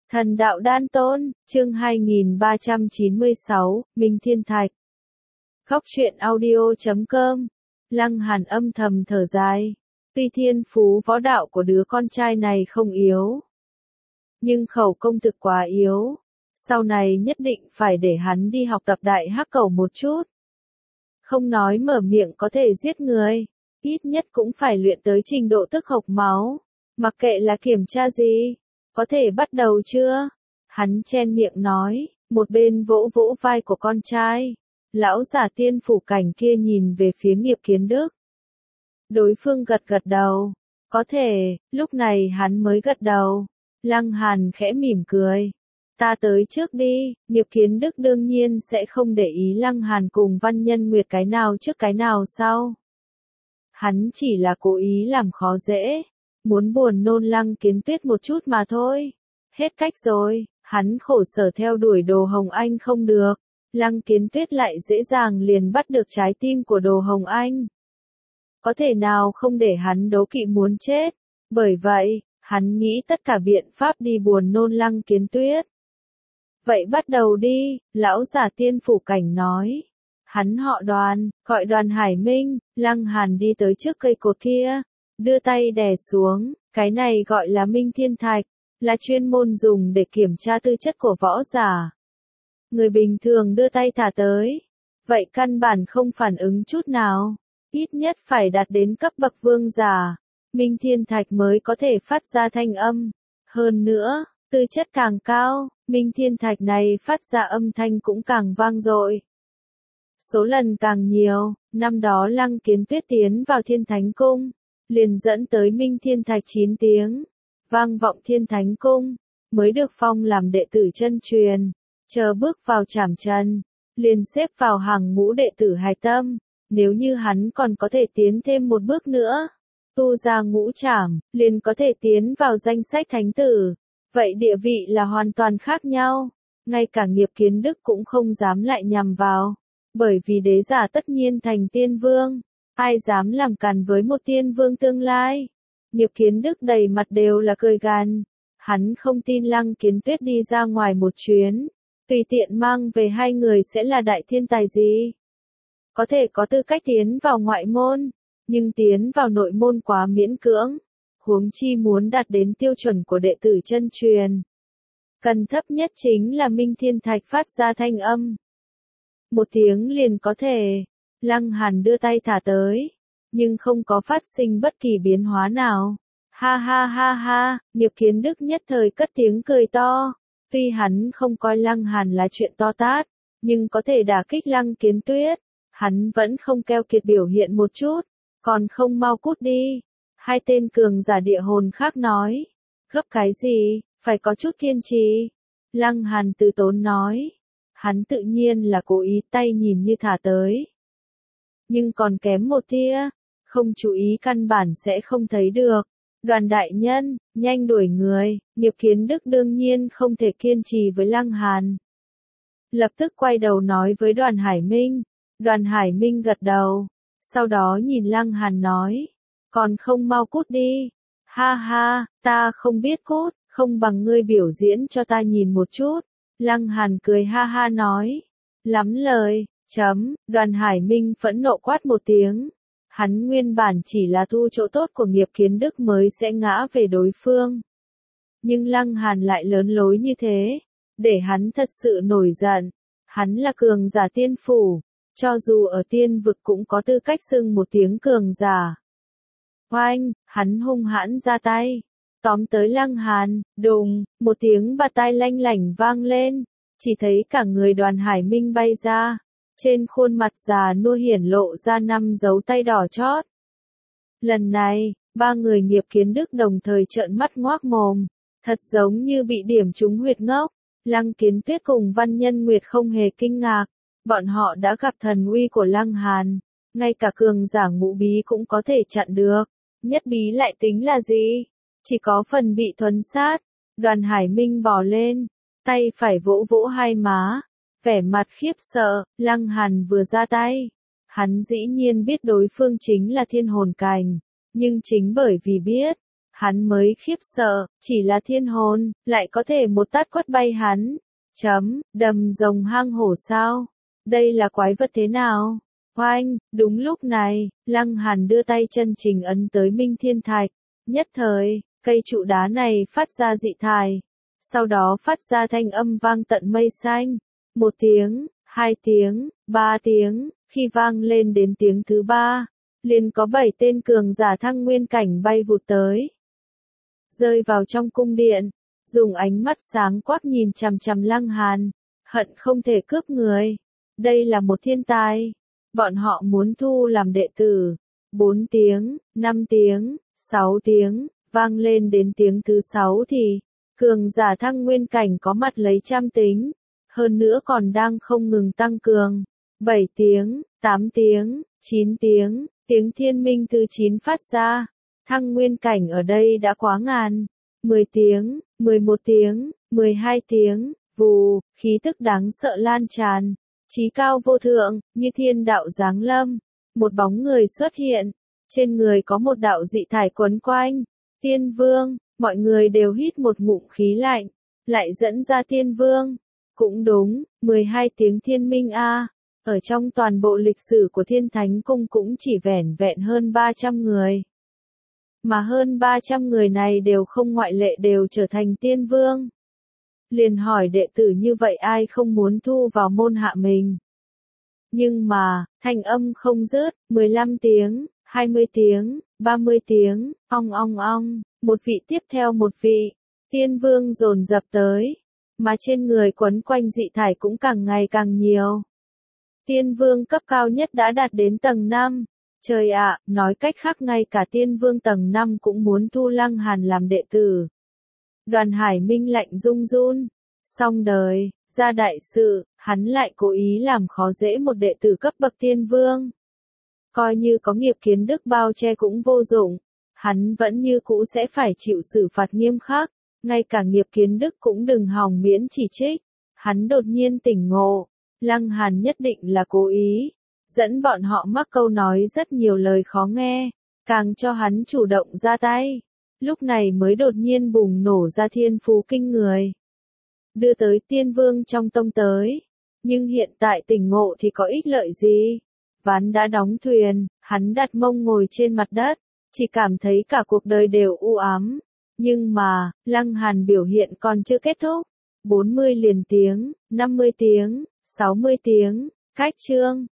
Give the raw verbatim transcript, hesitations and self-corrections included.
Thần đạo đan tôn, chương hai nghìn ba trăm chín mươi sáu, Minh Thiên Thạch. Góc truyện audio chấm com. Lăng Hàn âm thầm thở dài. Tuy thiên phú võ đạo của đứa con trai này không yếu, nhưng khẩu công thực quá yếu. Sau này nhất định phải để hắn đi học tập đại hắc cầu một chút. Không nói mở miệng có thể giết người, ít nhất cũng phải luyện tới trình độ tức hộc máu. Mặc kệ là kiểm tra gì, có thể bắt đầu chưa? Hắn chen miệng nói, một bên vỗ vỗ vai của con trai. Lão giả tiên phủ cảnh kia nhìn về phía Nghiệp Kiến Đức. Đối phương gật gật đầu. Có thể, lúc này hắn mới gật đầu. Lăng Hàn khẽ mỉm cười. Ta tới trước đi. Nghiệp Kiến Đức đương nhiên sẽ không để ý Lăng Hàn cùng Văn Nhân Nguyệt cái nào trước cái nào sau. Hắn chỉ là cố ý làm khó dễ. Muốn buồn nôn Lăng Kiến Tuyết một chút mà thôi. Hết cách rồi, hắn khổ sở theo đuổi Đồ Hồng Anh không được. Lăng Kiến Tuyết lại dễ dàng liền bắt được trái tim của Đồ Hồng Anh. Có thể nào không để hắn đố kỵ muốn chết. Bởi vậy, hắn nghĩ tất cả biện pháp đi buồn nôn Lăng Kiến Tuyết. Vậy bắt đầu đi, lão giả tiên phủ cảnh nói. Hắn họ Đoàn, gọi Đoàn Hải Minh. Lăng Hàn đi tới trước cây cột kia, đưa tay đè xuống. Cái này gọi là Minh Thiên Thạch, là chuyên môn dùng để kiểm tra tư chất của võ giả. Người bình thường đưa tay thả tới, vậy căn bản không phản ứng chút nào. Ít nhất phải đạt đến cấp bậc vương giả, Minh Thiên Thạch mới có thể phát ra thanh âm. Hơn nữa, tư chất càng cao, Minh Thiên Thạch này phát ra âm thanh cũng càng vang dội. Số lần càng nhiều, năm đó Lăng Kiến Tuyết tiến vào Thiên Thánh Cung, liền dẫn tới Minh Thiên Thạch chín tiếng, vang vọng Thiên Thánh Cung, mới được phong làm đệ tử chân truyền. Chờ bước vào Trảm Trần, liền xếp vào hàng ngũ đệ tử hài tâm. Nếu như hắn còn có thể tiến thêm một bước nữa, tu ra ngũ trảm, liền có thể tiến vào danh sách thánh tử. Vậy địa vị là hoàn toàn khác nhau. Ngay cả Nghiệp Kiến Đức cũng không dám lại nhằm vào. Bởi vì đế giả tất nhiên thành tiên vương. Ai dám làm càn với một tiên vương tương lai. Nghiệp Kiến Đức đầy mặt đều là cười gằn. Hắn không tin Lăng Kiến Tuyết đi ra ngoài một chuyến, tùy tiện mang về hai người sẽ là đại thiên tài gì. Có thể có tư cách tiến vào ngoại môn, nhưng tiến vào nội môn quá miễn cưỡng. Huống chi muốn đạt đến tiêu chuẩn của đệ tử chân truyền. Cần thấp nhất chính là Minh Thiên Thạch phát ra thanh âm. Một tiếng liền có thể. Lăng Hàn đưa tay thả tới, nhưng không có phát sinh bất kỳ biến hóa nào. Ha ha ha ha, Nghiệp Kiến Đức nhất thời cất tiếng cười to. Tuy hắn không coi Lăng Hàn là chuyện to tát, nhưng có thể đả kích Lăng Kiến Tuyết, hắn vẫn không keo kiệt biểu hiện một chút, còn không mau cút đi. Hai tên cường giả địa hồn khác nói, gấp cái gì, phải có chút kiên trì. Lăng Hàn từ tốn nói, hắn tự nhiên là cố ý tay nhìn như thả tới. Nhưng còn kém một tia, không chú ý căn bản sẽ không thấy được. Đoàn đại nhân, nhanh đuổi người. Nghiệp Kiến Đức đương nhiên không thể kiên trì với Lăng Hàn. Lập tức quay đầu nói với Đoàn Hải Minh. Đoàn Hải Minh gật đầu, sau đó nhìn Lăng Hàn nói, còn không mau cút đi. Ha ha, ta không biết cút, không bằng ngươi biểu diễn cho ta nhìn một chút. Lăng Hàn cười ha ha nói, lắm lời, chấm. Đoàn Hải Minh phẫn nộ quát một tiếng. Hắn nguyên bản chỉ là thu chỗ tốt của Nghiệp Kiến Đức mới sẽ ngã về đối phương. Nhưng Lăng Hàn lại lớn lối như thế, để hắn thật sự nổi giận. Hắn là cường giả tiên phủ, cho dù ở tiên vực cũng có tư cách xưng một tiếng cường giả. Oanh, hắn hung hãn ra tay, tóm tới Lăng Hàn, đùng, một tiếng bạt tai lanh lảnh vang lên, chỉ thấy cả người Đoàn Hải Minh bay ra. Trên khuôn mặt già nua hiển lộ ra năm dấu tay đỏ chót. Lần này, ba người Nghiệp Kiến Đức đồng thời trợn mắt ngoác mồm, thật giống như bị điểm trúng huyệt ngốc. Lăng Kiến Tuyết cùng Văn Nhân Nguyệt không hề kinh ngạc, bọn họ đã gặp thần uy của Lăng Hàn, ngay cả cường giả ngũ bí cũng có thể chặn được, nhất bí lại tính là gì, chỉ có phần bị thuần sát. Đoàn Hải Minh bò lên, tay phải vỗ vỗ hai má. Vẻ mặt khiếp sợ, Lăng Hàn vừa ra tay. Hắn dĩ nhiên biết đối phương chính là thiên hồn cảnh, nhưng chính bởi vì biết, Hắn mới khiếp sợ, chỉ là thiên hồn, lại có thể một tát quất bay hắn. Chấm, đầm rồng hang hổ sao? Đây là quái vật thế nào? Oanh, đúng lúc này, Lăng Hàn đưa tay chân trình ấn tới Minh Thiên Thạch. Nhất thời, cây trụ đá này phát ra dị thải. Sau đó phát ra thanh âm vang tận mây xanh. Một tiếng, hai tiếng, ba tiếng, khi vang lên đến tiếng thứ ba, liền có bảy tên cường giả thăng nguyên cảnh bay vụt tới. Rơi vào trong cung điện, dùng ánh mắt sáng quắc nhìn chằm chằm Lăng Hàn, hận không thể cướp người. Đây là một thiên tài. Bọn họ muốn thu làm đệ tử. Bốn tiếng, năm tiếng, sáu tiếng, vang lên đến tiếng thứ sáu thì, cường giả thăng nguyên cảnh có mặt lấy trăm tính. Hơn nữa còn đang không ngừng tăng cường. Bảy tiếng, tám tiếng, chín tiếng, tiếng thiên minh thứ chín phát ra. Thăng nguyên cảnh ở đây đã quá ngàn. Mười tiếng, mười một tiếng, mười hai tiếng, vù, khí tức đáng sợ lan tràn. Chí cao vô thượng, như thiên đạo giáng lâm. Một bóng người xuất hiện. Trên người có một đạo dị thải quấn quanh. Tiên vương, mọi người đều hít một ngụm khí lạnh. Lại dẫn ra tiên vương. Cũng đúng, mười hai tiếng thiên minh a. Ở trong toàn bộ lịch sử của Thiên Thánh Cung cũng chỉ vẻn vẹn hơn ba trăm người. Mà hơn ba trăm người này đều không ngoại lệ đều trở thành tiên vương. Liền hỏi đệ tử như vậy ai không muốn thu vào môn hạ mình. Nhưng mà, thanh âm không dứt, mười lăm tiếng, hai mươi tiếng, ba mươi tiếng, ong ong ong, một vị tiếp theo một vị, tiên vương dồn dập tới, mà trên người quấn quanh dị thải cũng càng ngày càng nhiều. Tiên vương cấp cao nhất đã đạt đến tầng năm. Trời ạ, nói cách khác ngay cả tiên vương tầng năm cũng muốn thu Lăng Hàn làm đệ tử. Đoàn Hải Minh lạnh run run. Xong đời, ra đại sự, hắn lại cố ý làm khó dễ một đệ tử cấp bậc tiên vương. Coi như có nghiệp kiến đức bao che cũng vô dụng. Hắn vẫn như cũ sẽ phải chịu xử phạt nghiêm khắc. Ngay cả nghiệp kiến đức cũng đừng hòng miễn chỉ trích. Hắn đột nhiên tỉnh ngộ. Lăng Hàn nhất định là cố ý. Dẫn bọn họ mắc câu nói rất nhiều lời khó nghe. Càng cho hắn chủ động ra tay. Lúc này mới đột nhiên bùng nổ ra thiên phú kinh người. Đưa tới tiên vương trong tông tới. Nhưng hiện tại tỉnh ngộ thì có ích lợi gì? Ván đã đóng thuyền, hắn đặt mông ngồi trên mặt đất. Chỉ cảm thấy cả cuộc đời đều u ám. Nhưng mà, Lăng Hàn biểu hiện còn chưa kết thúc. bốn mươi liền tiếng, năm mươi tiếng, sáu mươi tiếng, cách chương.